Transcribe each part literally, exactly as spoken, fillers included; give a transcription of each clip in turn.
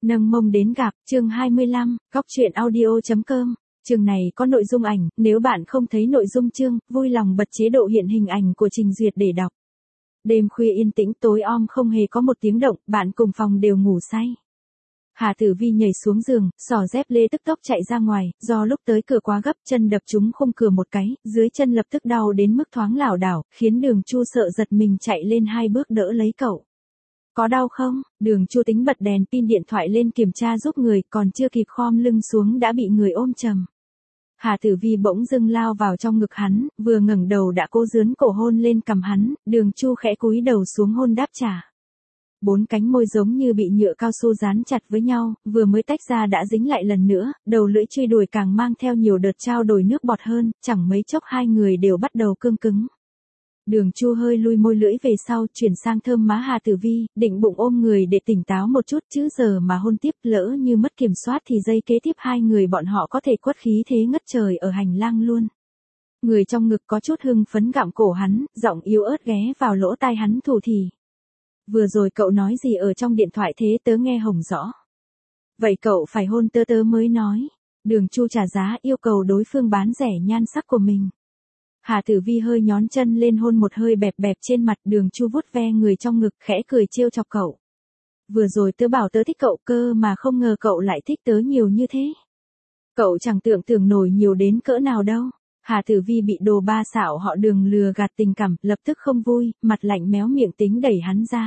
Nâng mông đến gặp, chương hai mươi lăm, góc truyện audio.com. Chương này có nội dung ảnh, nếu bạn không thấy nội dung chương, vui lòng bật chế độ hiện hình ảnh của trình duyệt để đọc. Đêm khuya yên tĩnh tối om không hề có một tiếng động, bạn cùng phòng đều ngủ say. Hà Tử Vi nhảy xuống giường, xỏ dép lê tức tốc chạy ra ngoài, do lúc tới cửa quá gấp chân đập trúng khung cửa một cái, dưới chân lập tức đau đến mức thoáng lảo đảo, khiến Đường Chu sợ giật mình chạy lên hai bước đỡ lấy cậu. Có đau không? Đường Chu tính bật đèn pin điện thoại lên kiểm tra giúp người, còn chưa kịp khom lưng xuống đã bị người ôm chầm. Hà Tử Vi bỗng dưng lao vào trong ngực hắn, vừa ngẩng đầu đã cố dướn cổ hôn lên cằm hắn, Đường Chu khẽ cúi đầu xuống hôn đáp trả. Bốn cánh môi giống như bị nhựa cao su dán chặt với nhau, vừa mới tách ra đã dính lại lần nữa, đầu lưỡi truy đuổi càng mang theo nhiều đợt trao đổi nước bọt hơn, chẳng mấy chốc hai người đều bắt đầu cương cứng. Đường Chu hơi lui môi lưỡi về sau, chuyển sang thơm má Hà Tử Vi, định bụng ôm người để tỉnh táo một chút chứ giờ mà hôn tiếp lỡ như mất kiểm soát thì giây kế tiếp hai người bọn họ có thể quất khí thế ngất trời ở hành lang luôn. Người trong ngực có chút hưng phấn gặm cổ hắn, giọng yếu ớt ghé vào lỗ tai hắn thủ thỉ. Vừa rồi cậu nói gì ở trong điện thoại thế tớ nghe hổng rõ. Vậy cậu phải hôn tớ tớ mới nói. Đường Chu trả giá yêu cầu đối phương bán rẻ nhan sắc của mình. Hà Tử Vi hơi nhón chân lên hôn một hơi bẹp bẹp trên mặt, Đường Chu vuốt ve người trong ngực khẽ cười trêu chọc cậu. Vừa rồi tớ bảo tớ thích cậu cơ mà không ngờ cậu lại thích tớ nhiều như thế. Cậu chẳng tưởng tượng nổi nhiều đến cỡ nào đâu. Hà Tử Vi bị đồ ba xạo họ Đường lừa gạt tình cảm, lập tức không vui, mặt lạnh méo miệng tính đẩy hắn ra.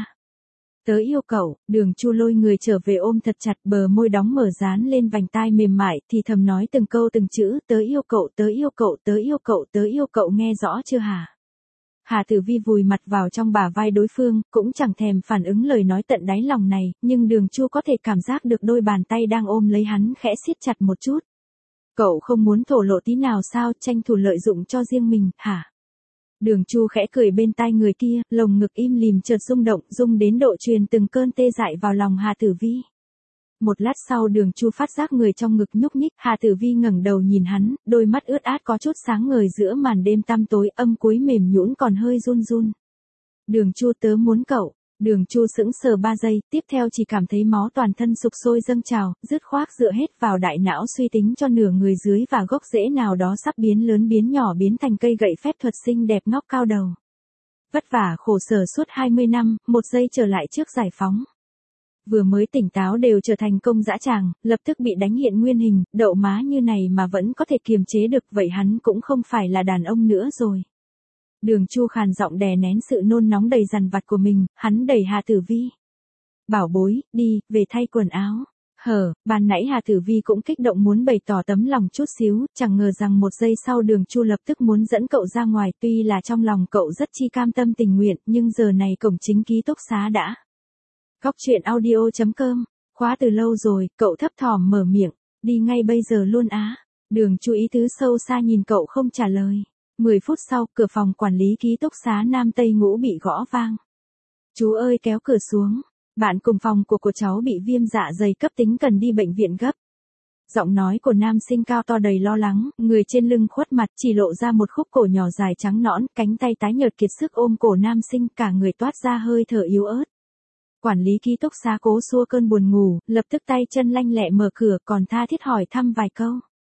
Tớ yêu cậu. Đường Chu lôi người trở về ôm thật chặt, bờ môi đóng mở dán lên vành tai mềm mại, thì thầm nói từng câu từng chữ, tớ yêu cậu, tớ yêu cậu, tớ yêu cậu, tớ yêu cậu, nghe rõ chưa hả? Hà Tử Vi vùi mặt vào trong bả vai đối phương, cũng chẳng thèm phản ứng lời nói tận đáy lòng này, nhưng Đường Chu có thể cảm giác được đôi bàn tay đang ôm lấy hắn khẽ siết chặt một chút. Cậu không muốn thổ lộ tí nào sao, tranh thủ lợi dụng cho riêng mình, hả? Đường Chu khẽ cười bên tai người kia, lồng ngực im lìm chợt rung động, rung đến độ truyền từng cơn tê dại vào lòng Hà Tử Vi. Một lát sau Đường Chu phát giác người trong ngực nhúc nhích, Hà Tử Vi ngẩng đầu nhìn hắn, đôi mắt ướt át có chút sáng ngời giữa màn đêm tăm tối, âm cuối mềm nhũn còn hơi run run. Đường Chu tớ muốn cậu. Đường Chu sững sờ ba giây, tiếp theo chỉ cảm thấy máu toàn thân sục sôi dâng trào, dứt khoát dựa hết vào đại não suy tính cho nửa người dưới và gốc rễ nào đó sắp biến lớn biến nhỏ biến thành cây gậy phép thuật xinh đẹp ngóc cao đầu. Vất vả khổ sở suốt hai mươi năm, một giây trở lại trước giải phóng. Vừa mới tỉnh táo đều trở thành công dã tràng, lập tức bị đánh hiện nguyên hình, đậu má như này mà vẫn có thể kiềm chế được, vậy hắn cũng không phải là đàn ông nữa rồi. Đường Chu khàn giọng đè nén sự nôn nóng đầy dằn vặt của mình, hắn đẩy Hà Tử Vi. Bảo bối, đi, về thay quần áo. Hở, ban nãy Hà Tử Vi cũng kích động muốn bày tỏ tấm lòng chút xíu, chẳng ngờ rằng một giây sau Đường Chu lập tức muốn dẫn cậu ra ngoài, tuy là trong lòng cậu rất chi cam tâm tình nguyện, nhưng giờ này cổng chính ký túc xá đã. Góc truyện audio.com, khóa từ lâu rồi, cậu thấp thỏm mở miệng, đi ngay bây giờ luôn á. Đường Chu ý tứ sâu xa nhìn cậu không trả lời. Mười phút sau, cửa phòng quản lý ký túc xá Nam Tây Ngũ bị gõ vang. Chú ơi kéo cửa xuống. Bạn cùng phòng của cô cháu bị viêm dạ dày cấp tính cần đi bệnh viện gấp. Giọng nói của nam sinh cao to đầy lo lắng, người trên lưng khuất mặt chỉ lộ ra một khúc cổ nhỏ dài trắng nõn, cánh tay tái nhợt kiệt sức ôm cổ nam sinh, cả người toát ra hơi thở yếu ớt. Quản lý ký túc xá cố xua cơn buồn ngủ, lập tức tay chân lanh lẹ mở cửa còn tha thiết hỏi thăm vài câu.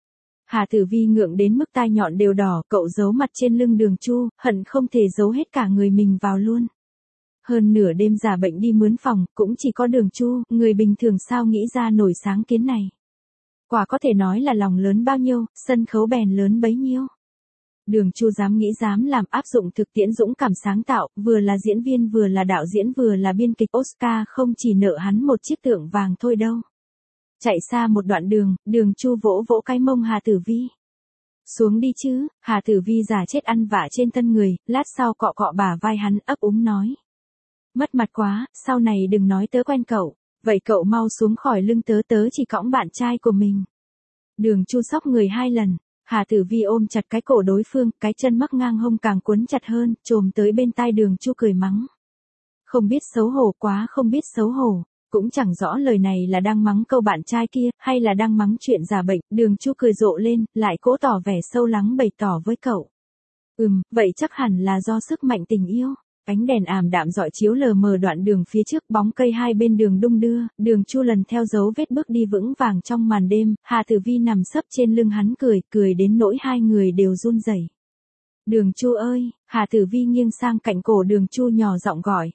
Hà Tử Vi ngượng đến mức tai nhọn đều đỏ, cậu giấu mặt trên lưng Đường Chu, hận không thể giấu hết cả người mình vào luôn. Hơn nửa đêm giả bệnh đi mướn phòng, cũng chỉ có Đường Chu, người bình thường sao nghĩ ra nổi sáng kiến này. Quả có thể nói là lòng lớn bao nhiêu, sân khấu bèn lớn bấy nhiêu. Đường Chu dám nghĩ dám làm, áp dụng thực tiễn dũng cảm sáng tạo, vừa là diễn viên vừa là đạo diễn vừa là biên kịch, Oscar không chỉ nợ hắn một chiếc tượng vàng thôi đâu. Chạy xa một đoạn đường, Đường Chu vỗ vỗ cái mông Hà Tử Vi. Xuống đi chứ. Hà Tử Vi giả chết ăn vạ trên thân người, lát sau cọ cọ bả vai hắn ấp úng nói. Mất mặt quá, sau này đừng nói tớ quen cậu, vậy cậu mau xuống khỏi lưng tớ, tớ chỉ cõng bạn trai của mình. Đường Chu sóc người hai lần, Hà Tử Vi ôm chặt cái cổ đối phương, cái chân mắc ngang hông càng cuốn chặt hơn, chồm tới bên tai Đường Chu cười mắng. Không biết xấu hổ quá, không biết xấu hổ. Cũng chẳng rõ lời này là đang mắng câu bạn trai kia, hay là đang mắng chuyện giả bệnh, Đường Chu cười rộ lên, lại cố tỏ vẻ sâu lắng bày tỏ với cậu. Ừm, vậy chắc hẳn là do sức mạnh tình yêu. Ánh đèn ảm đạm rọi chiếu lờ mờ đoạn đường phía trước, bóng cây hai bên đường đung đưa, Đường Chu lần theo dấu vết bước đi vững vàng trong màn đêm, Hà Tử Vi nằm sấp trên lưng hắn cười, cười đến nỗi hai người đều run rẩy. Đường Chu ơi, Hà Tử Vi nghiêng sang cạnh cổ Đường Chu nhỏ giọng gọi.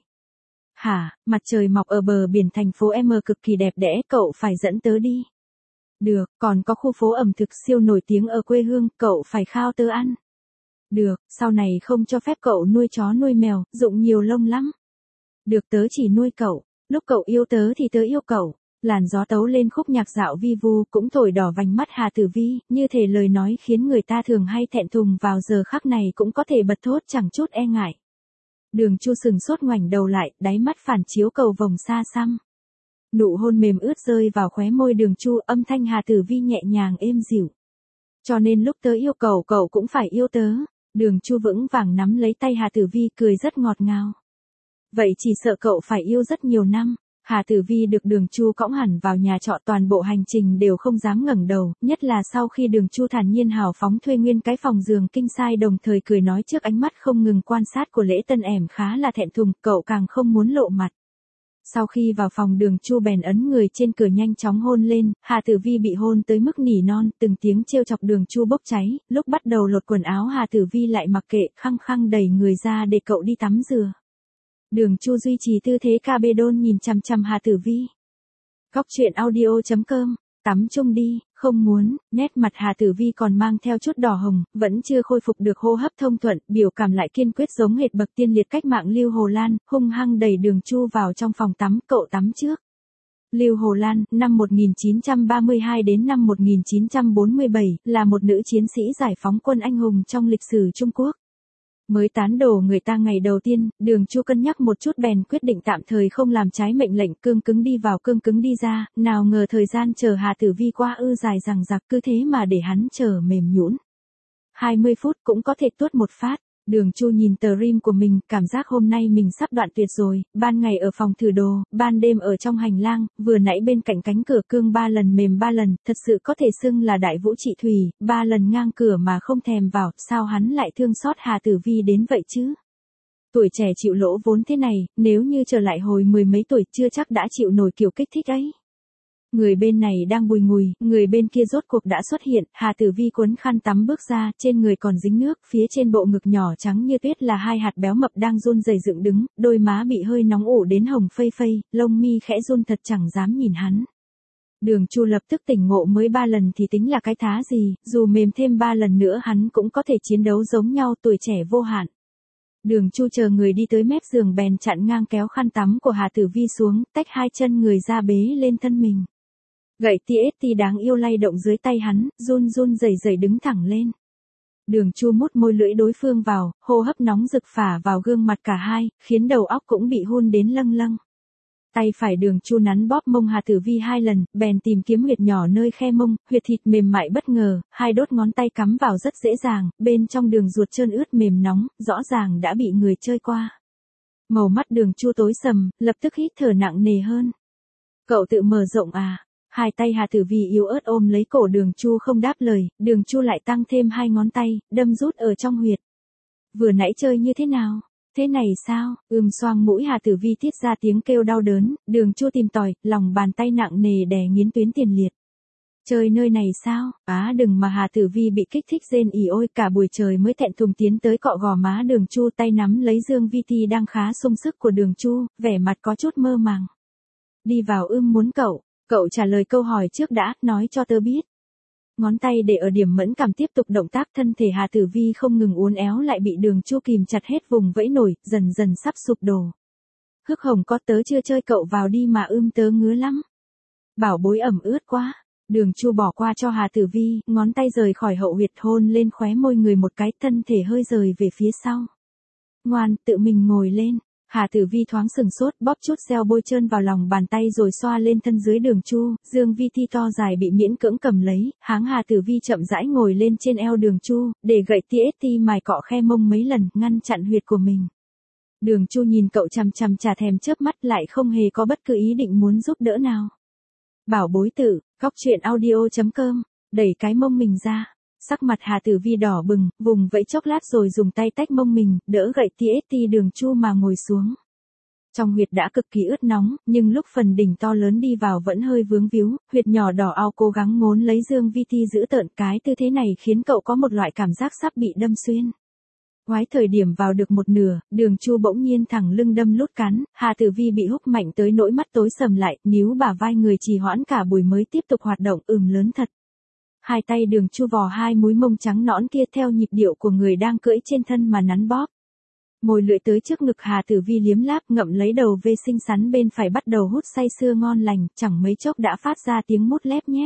Hả, mặt trời mọc ở bờ biển thành phố M cực kỳ đẹp đẽ, cậu phải dẫn tớ đi. Được, còn có khu phố ẩm thực siêu nổi tiếng ở quê hương, cậu phải khao tớ ăn. Được, sau này không cho phép cậu nuôi chó nuôi mèo, dụng nhiều lông lắm. Được, tớ chỉ nuôi cậu, lúc cậu yêu tớ thì tớ yêu cậu. Làn gió tấu lên khúc nhạc dạo vi vu cũng thổi đỏ vành mắt Hà Tử Vi, như thể lời nói khiến người ta thường hay thẹn thùng vào giờ khắc này cũng có thể bật thốt chẳng chút e ngại. Đường Chu sừng sốt ngoảnh đầu lại, đáy mắt phản chiếu cầu vồng xa xăm. Nụ hôn mềm ướt rơi vào khóe môi Đường Chu, âm thanh Hà Tử Vi nhẹ nhàng êm dịu. Cho nên lúc tớ yêu cậu cậu cũng phải yêu tớ. Đường Chu vững vàng nắm lấy tay Hà Tử Vi, cười rất ngọt ngào. Vậy chỉ sợ cậu phải yêu rất nhiều năm. Hà Tử Vi được Đường Chu cõng hẳn vào nhà trọ, toàn bộ hành trình đều không dám ngẩng đầu, nhất là sau khi Đường Chu thản nhiên hào phóng thuê nguyên cái phòng giường king size, đồng thời cười nói trước ánh mắt không ngừng quan sát của Lễ Tân ẻm khá là thẹn thùng, cậu càng không muốn lộ mặt. Sau khi vào phòng, Đường Chu bèn ấn người trên cửa nhanh chóng hôn lên, Hà Tử Vi bị hôn tới mức nỉ non, từng tiếng trêu chọc Đường Chu bốc cháy, lúc bắt đầu lột quần áo Hà Tử Vi lại mặc kệ, khăng khăng đẩy người ra để cậu đi tắm rửa. Đường Chu duy trì tư thế ca bê đôn nhìn chằm chằm Hà Tử Vi. Góc truyện audio chấm com, tắm chung đi, không muốn, nét mặt Hà Tử Vi còn mang theo chút đỏ hồng, vẫn chưa khôi phục được hô hấp thông thuận, biểu cảm lại kiên quyết giống hệt bậc tiên liệt cách mạng Lưu Hồ Lan, hung hăng đẩy Đường Chu vào trong phòng tắm, cậu tắm trước. Lưu Hồ Lan, năm một nghìn chín trăm ba mươi hai đến năm một nghìn chín trăm bốn mươi bảy, là một nữ chiến sĩ giải phóng quân anh hùng trong lịch sử Trung Quốc. Mới tán đổ người ta ngày đầu tiên, Đường Chu cân nhắc một chút bèn quyết định tạm thời không làm trái mệnh lệnh, cương cứng đi vào cương cứng đi ra, nào ngờ thời gian chờ Hà Tử Vi qua ư dài dằng dặc, cứ thế mà để hắn chờ mềm nhũn. hai mươi phút cũng có thể tuốt một phát. Đường Chu nhìn tờ rim của mình, cảm giác hôm nay mình sắp đoạn tuyệt rồi, ban ngày ở phòng thử đồ, ban đêm ở trong hành lang, vừa nãy bên cạnh cánh cửa cương ba lần mềm ba lần, thật sự có thể xưng là đại vũ trị thủy, ba lần ngang cửa mà không thèm vào, sao hắn lại thương xót Hà Tử Vi đến vậy chứ? Tuổi trẻ chịu lỗ vốn thế này, nếu như trở lại hồi mười mấy tuổi chưa chắc đã chịu nổi kiểu kích thích ấy. Người bên này đang bùi ngùi, người bên kia rốt cuộc đã xuất hiện, Hà Tử Vi cuốn khăn tắm bước ra, trên người còn dính nước, phía trên bộ ngực nhỏ trắng như tuyết là hai hạt béo mập đang run rẩy dựng đứng, đôi má bị hơi nóng ủ đến hồng phây phây, lông mi khẽ run thật chẳng dám nhìn hắn. Đường Chu lập tức tỉnh ngộ, mới ba lần thì tính là cái thá gì, dù mềm thêm ba lần nữa hắn cũng có thể chiến đấu giống nhau, tuổi trẻ vô hạn. Đường Chu chờ người đi tới mép giường bèn chặn ngang kéo khăn tắm của Hà Tử Vi xuống, tách hai chân người ra bế lên thân mình. Gậy tê ét tê đáng yêu lay động dưới tay hắn, run run rẩy rẩy đứng thẳng lên. Đường Chu mút môi lưỡi đối phương vào, hô hấp nóng rực phả vào gương mặt cả hai, khiến đầu óc cũng bị hun đến lâng lâng. Tay phải Đường Chu nắn bóp mông Hà Tử Vi hai lần, bèn tìm kiếm huyệt nhỏ nơi khe mông, huyệt thịt mềm mại bất ngờ, hai đốt ngón tay cắm vào rất dễ dàng, bên trong đường ruột trơn ướt mềm nóng, rõ ràng đã bị người chơi qua. Màu mắt Đường Chu tối sầm, lập tức hít thở nặng nề hơn. Cậu tự mở rộng à? Hai tay Hà Tử Vi yếu ớt ôm lấy cổ Đường Chu không đáp lời, Đường Chu lại tăng thêm hai ngón tay, đâm rút ở trong huyệt. Vừa nãy chơi như thế nào? Thế này sao? Ưm xoang mũi Hà Tử Vi tiết ra tiếng kêu đau đớn, Đường Chu tìm tòi, lòng bàn tay nặng nề đè nghiến tuyến tiền liệt. Chơi nơi này sao? Á đừng mà Hà Tử Vi bị kích thích rên ỉ ôi, cả buổi trời mới thẹn thùng tiến tới cọ gò má Đường Chu, tay nắm lấy Dương Vi Ti đang khá sung sức của Đường Chu, vẻ mặt có chút mơ màng. Đi vào ưm muốn cậu. Cậu trả lời câu hỏi trước đã, nói cho tớ biết. Ngón tay để ở điểm mẫn cảm tiếp tục động tác, thân thể Hà Tử Vi không ngừng uốn éo lại bị Đường Chu kìm chặt hết vùng vẫy nổi, dần dần sắp sụp đổ. Hức hồng có tớ chưa chơi, cậu vào đi mà ưm tớ ngứa lắm. Bảo bối ẩm ướt quá. Đường Chu bỏ qua cho Hà Tử Vi, ngón tay rời khỏi hậu huyệt hôn lên khóe môi người một cái, thân thể hơi rời về phía sau. Ngoan, tự mình ngồi lên. Hà Tử Vi thoáng sừng sốt, bóp chút gel bôi trơn vào lòng bàn tay rồi xoa lên thân dưới Đường Chu, Dương Vi Ti to dài bị miễn cưỡng cầm lấy, háng Hà Tử Vi chậm rãi ngồi lên trên eo Đường Chu, để gậy tê ét tê mài cọ khe mông mấy lần, ngăn chặn huyệt của mình. Đường Chu nhìn cậu chằm chằm chả thèm chớp mắt, lại không hề có bất cứ ý định muốn giúp đỡ nào. Bảo bối tử, góc truyện audio chấm com, đẩy cái mông mình ra. Sắc mặt Hà Tử Vi đỏ bừng, vùng vẫy chốc lát rồi dùng tay tách mông mình, đỡ gậy tê ét tê Đường Chu mà ngồi xuống. Trong huyệt đã cực kỳ ướt nóng, nhưng lúc phần đỉnh to lớn đi vào vẫn hơi vướng víu, huyệt nhỏ đỏ ao cố gắng ngốn lấy Dương Vi Ti giữ tợn, cái tư thế này khiến cậu có một loại cảm giác sắp bị đâm xuyên. Quái thời điểm vào được một nửa, Đường Chu bỗng nhiên thẳng lưng đâm lút cắn, Hà Tử Vi bị húc mạnh tới nỗi mắt tối sầm lại, níu bả vai người trì hoãn cả buổi mới tiếp tục hoạt động, ừm lớn thật. Hai tay Đường Chu vò hai múi mông trắng nõn kia theo nhịp điệu của người đang cưỡi trên thân mà nắn bóp. Môi lưỡi tới trước ngực Hà Tử Vi liếm láp, ngậm lấy đầu vê xinh xắn bên phải bắt đầu hút say sưa ngon lành, chẳng mấy chốc đã phát ra tiếng mút lép nhép.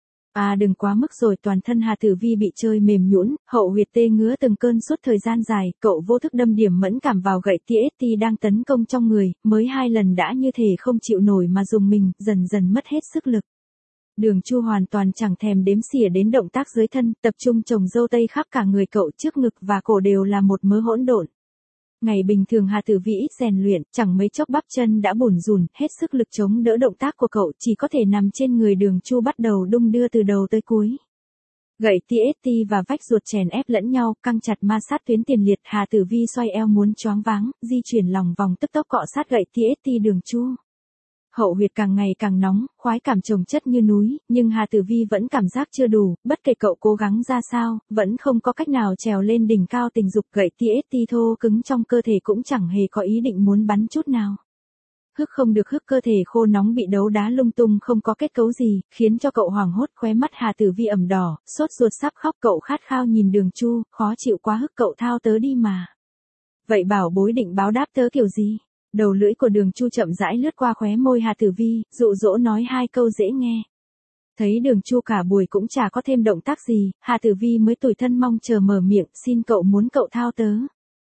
À đừng quá mức rồi, toàn thân Hà Tử Vi bị chơi mềm nhũn, hậu huyệt tê ngứa từng cơn suốt thời gian dài, cậu vô thức đâm điểm mẫn cảm vào gậy tê ét tê đang tấn công trong người, mới hai lần đã như thể không chịu nổi mà dùng mình, dần dần mất hết sức lực. Đường Chu hoàn toàn chẳng thèm đếm xỉa đến động tác dưới thân, tập trung trồng dâu tây khắp cả người cậu, trước ngực và cổ đều là một mớ hỗn độn. Ngày bình thường Hà Tử Vi ít rèn luyện, chẳng mấy chốc bắp chân đã bủn rủn, hết sức lực chống đỡ động tác của cậu, chỉ có thể nằm trên người Đường Chu bắt đầu đung đưa từ đầu tới cuối. Gậy tê ét tê và vách ruột chèn ép lẫn nhau, căng chặt ma sát tuyến tiền liệt, Hà Tử Vi xoay eo muốn choáng váng, di chuyển lòng vòng tức tốc cọ sát gậy tê ét tê Đường Chu. Hậu huyệt càng ngày càng nóng, khoái cảm chồng chất như núi, nhưng Hà Tử Vi vẫn cảm giác chưa đủ, bất kể cậu cố gắng ra sao, vẫn không có cách nào trèo lên đỉnh cao tình dục, gậy tê ét tê thô cứng trong cơ thể cũng chẳng hề có ý định muốn bắn chút nào. Hức không được hức, cơ thể khô nóng bị đấu đá lung tung không có kết cấu gì, khiến cho cậu hoảng hốt, khóe mắt Hà Tử Vi ẩm đỏ, sốt ruột sắp khóc, cậu khát khao nhìn Đường Chu, khó chịu quá hức, cậu thao tớ đi mà. Vậy bảo bối định báo đáp tớ kiểu gì? Đầu lưỡi của Đường Chu chậm rãi lướt qua khóe môi Hà Tử Vi, dụ dỗ nói hai câu dễ nghe. Thấy Đường Chu cả buổi cũng chả có thêm động tác gì, Hà Tử Vi mới tủi thân mong chờ mở miệng, xin cậu muốn cậu thao tớ.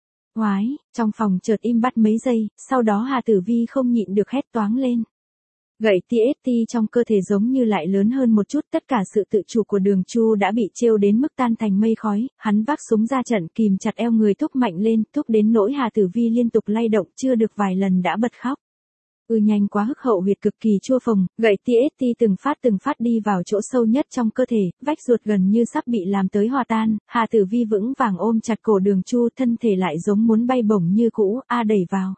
Oái, trong phòng chợt im bặt mấy giây, sau đó Hà Tử Vi không nhịn được hét toáng lên. Gậy tê ét tê trong cơ thể giống như lại lớn hơn một chút, tất cả sự tự chủ của Đường Chu đã bị trêu đến mức tan thành mây khói, hắn vác súng ra trận kìm chặt eo người thúc mạnh lên, thúc đến nỗi Hà Tử Vi liên tục lay động, chưa được vài lần đã bật khóc. Ừ nhanh quá, hức hậu huyệt cực kỳ chua phồng, gậy tê ét tê từng phát từng phát đi vào chỗ sâu nhất trong cơ thể, vách ruột gần như sắp bị làm tới hòa tan, Hà Tử Vi vững vàng ôm chặt cổ Đường Chu, thân thể lại giống muốn bay bổng như cũ, a đẩy vào.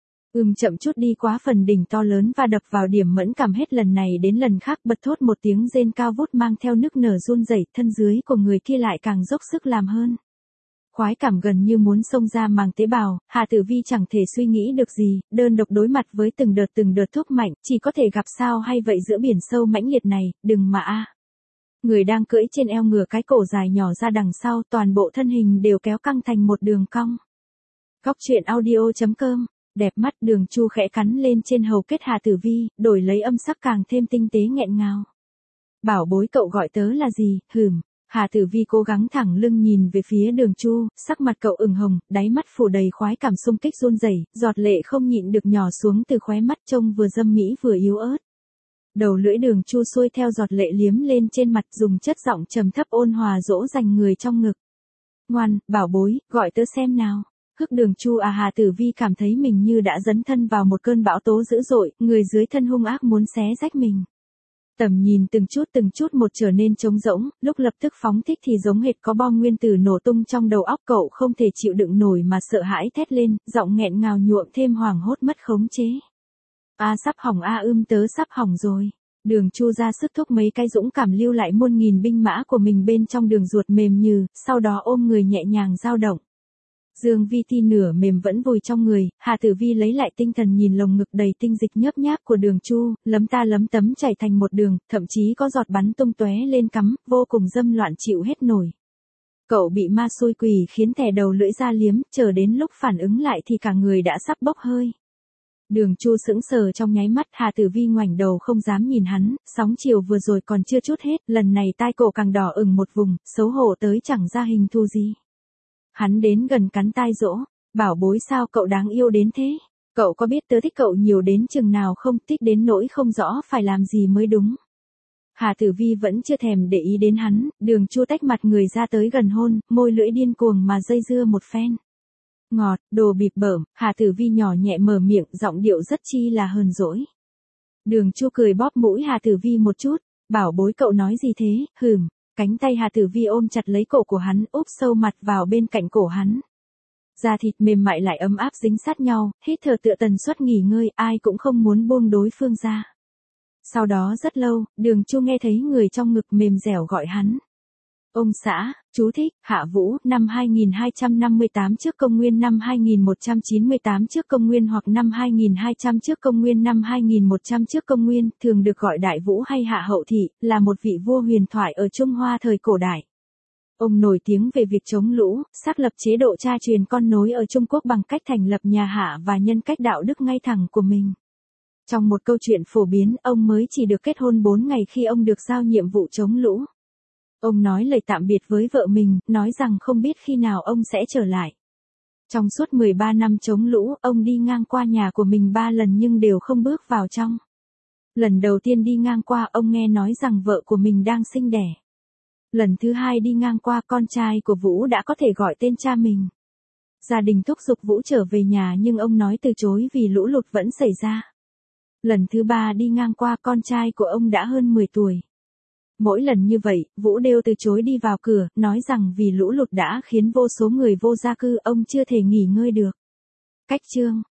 Ừm chậm chút đi quá, phần đỉnh to lớn và đập vào điểm mẫn cảm hết lần này đến lần khác, bật thốt một tiếng rên cao vút mang theo nức nở run rẩy, thân dưới của người kia lại càng dốc sức làm hơn. Khoái cảm gần như muốn xông ra màng tế bào, Hà Tử Vi chẳng thể suy nghĩ được gì, đơn độc đối mặt với từng đợt từng đợt thúc mạnh, chỉ có thể gặp sao hay vậy giữa biển sâu mãnh liệt này, đừng mà a. Người đang cưỡi trên eo ngửa cái cổ dài nhỏ ra đằng sau, toàn bộ thân hình đều kéo căng thành một đường cong. Góc truyện audio chấm com. Đẹp mắt, Đường Chu khẽ cắn lên trên hầu kết Hà Tử Vi, đổi lấy âm sắc càng thêm tinh tế nghẹn ngào. Bảo bối cậu gọi tớ là gì, hừm. Hà Tử Vi cố gắng thẳng lưng nhìn về phía Đường Chu, sắc mặt cậu ửng hồng, đáy mắt phủ đầy khoái cảm xung kích run rẩy, giọt lệ không nhịn được nhỏ xuống từ khóe mắt, trông vừa dâm mỹ vừa yếu ớt. Đầu lưỡi Đường Chu xuôi theo giọt lệ liếm lên trên mặt, dùng chất giọng trầm thấp ôn hòa dỗ dành người trong ngực. Ngoan, bảo bối, gọi tớ xem nào. Hức Đường Chu à. Hà Tử Vi cảm thấy mình như đã dấn thân vào một cơn bão tố dữ dội, người dưới thân hung ác muốn xé rách mình. Tầm nhìn từng chút từng chút một trở nên trống rỗng, lúc lập tức phóng thích thì giống hệt có bom nguyên tử nổ tung trong đầu óc cậu, không thể chịu đựng nổi mà sợ hãi thét lên, giọng nghẹn ngào nhuộm thêm hoảng hốt mất khống chế. A sắp hỏng a, ưm tớ sắp hỏng rồi. Đường Chu ra sức thúc mấy cái dũng cảm lưu lại muôn nghìn binh mã của mình bên trong đường ruột mềm nhừ, sau đó ôm người nhẹ nhàng dao động. Dương Vi Ti nửa mềm vẫn vùi trong người, Hà Tử Vi lấy lại tinh thần nhìn lồng ngực đầy tinh dịch nhớp nháp của Đường Chu, lấm ta lấm tấm chảy thành một đường, thậm chí có giọt bắn tung tóe lên cắm, vô cùng dâm loạn chịu hết nổi. Cậu bị ma xui quỷ khiến thè đầu lưỡi ra liếm, chờ đến lúc phản ứng lại thì cả người đã sắp bốc hơi. Đường Chu sững sờ trong nháy mắt, Hà Tử Vi ngoảnh đầu không dám nhìn hắn, sóng chiều vừa rồi còn chưa chút hết, lần này tai cổ càng đỏ ửng một vùng, xấu hổ tới chẳng ra hình thù gì. Hắn đến gần cắn tai dỗ, bảo bối sao cậu đáng yêu đến thế, cậu có biết tớ thích cậu nhiều đến chừng nào không, thích đến nỗi không rõ phải làm gì mới đúng. Hà Tử Vi vẫn chưa thèm để ý đến hắn, Đường Chu tách mặt người ra tới gần hôn, môi lưỡi điên cuồng mà dây dưa một phen. Ngọt, đồ bịp bợm, Hà Tử Vi nhỏ nhẹ mở miệng, giọng điệu rất chi là hờn dỗi. Đường Chu cười bóp mũi Hà Tử Vi một chút, bảo bối cậu nói gì thế, hừm. Cánh tay Hà Tử Vi ôm chặt lấy cổ của hắn, úp sâu mặt vào bên cạnh cổ hắn. Da thịt mềm mại lại ấm áp dính sát nhau, hít thở tựa tần suất nghỉ ngơi, ai cũng không muốn buông đối phương ra. Sau đó rất lâu, Đường Chu nghe thấy người trong ngực mềm dẻo gọi hắn. Ông xã, chú thích, Hạ Vũ, năm hai nghìn hai trăm năm mươi tám trước công nguyên năm hai nghìn một trăm chín mươi tám trước công nguyên hoặc năm hai nghìn hai trăm trước công nguyên năm hai nghìn một trăm trước công nguyên, thường được gọi Đại Vũ hay Hạ Hậu Thị, là một vị vua huyền thoại ở Trung Hoa thời cổ đại. Ông nổi tiếng về việc chống lũ, xác lập chế độ cha truyền con nối ở Trung Quốc bằng cách thành lập nhà Hạ và nhân cách đạo đức ngay thẳng của mình. Trong một câu chuyện phổ biến, ông mới chỉ được kết hôn bốn ngày khi ông được giao nhiệm vụ chống lũ. Ông nói lời tạm biệt với vợ mình, nói rằng không biết khi nào ông sẽ trở lại. Trong suốt mười ba năm chống lũ, ông đi ngang qua nhà của mình ba lần nhưng đều không bước vào trong. Lần đầu tiên đi ngang qua, ông nghe nói rằng vợ của mình đang sinh đẻ. Lần thứ hai đi ngang qua, con trai của Vũ đã có thể gọi tên cha mình. Gia đình thúc giục Vũ trở về nhà nhưng ông nói từ chối vì lũ lụt vẫn xảy ra. Lần thứ ba đi ngang qua, con trai của ông đã hơn mười tuổi. Mỗi lần như vậy, Vũ đều từ chối đi vào cửa, nói rằng vì lũ lụt đã khiến vô số người vô gia cư, ông chưa thể nghỉ ngơi được. Cách chương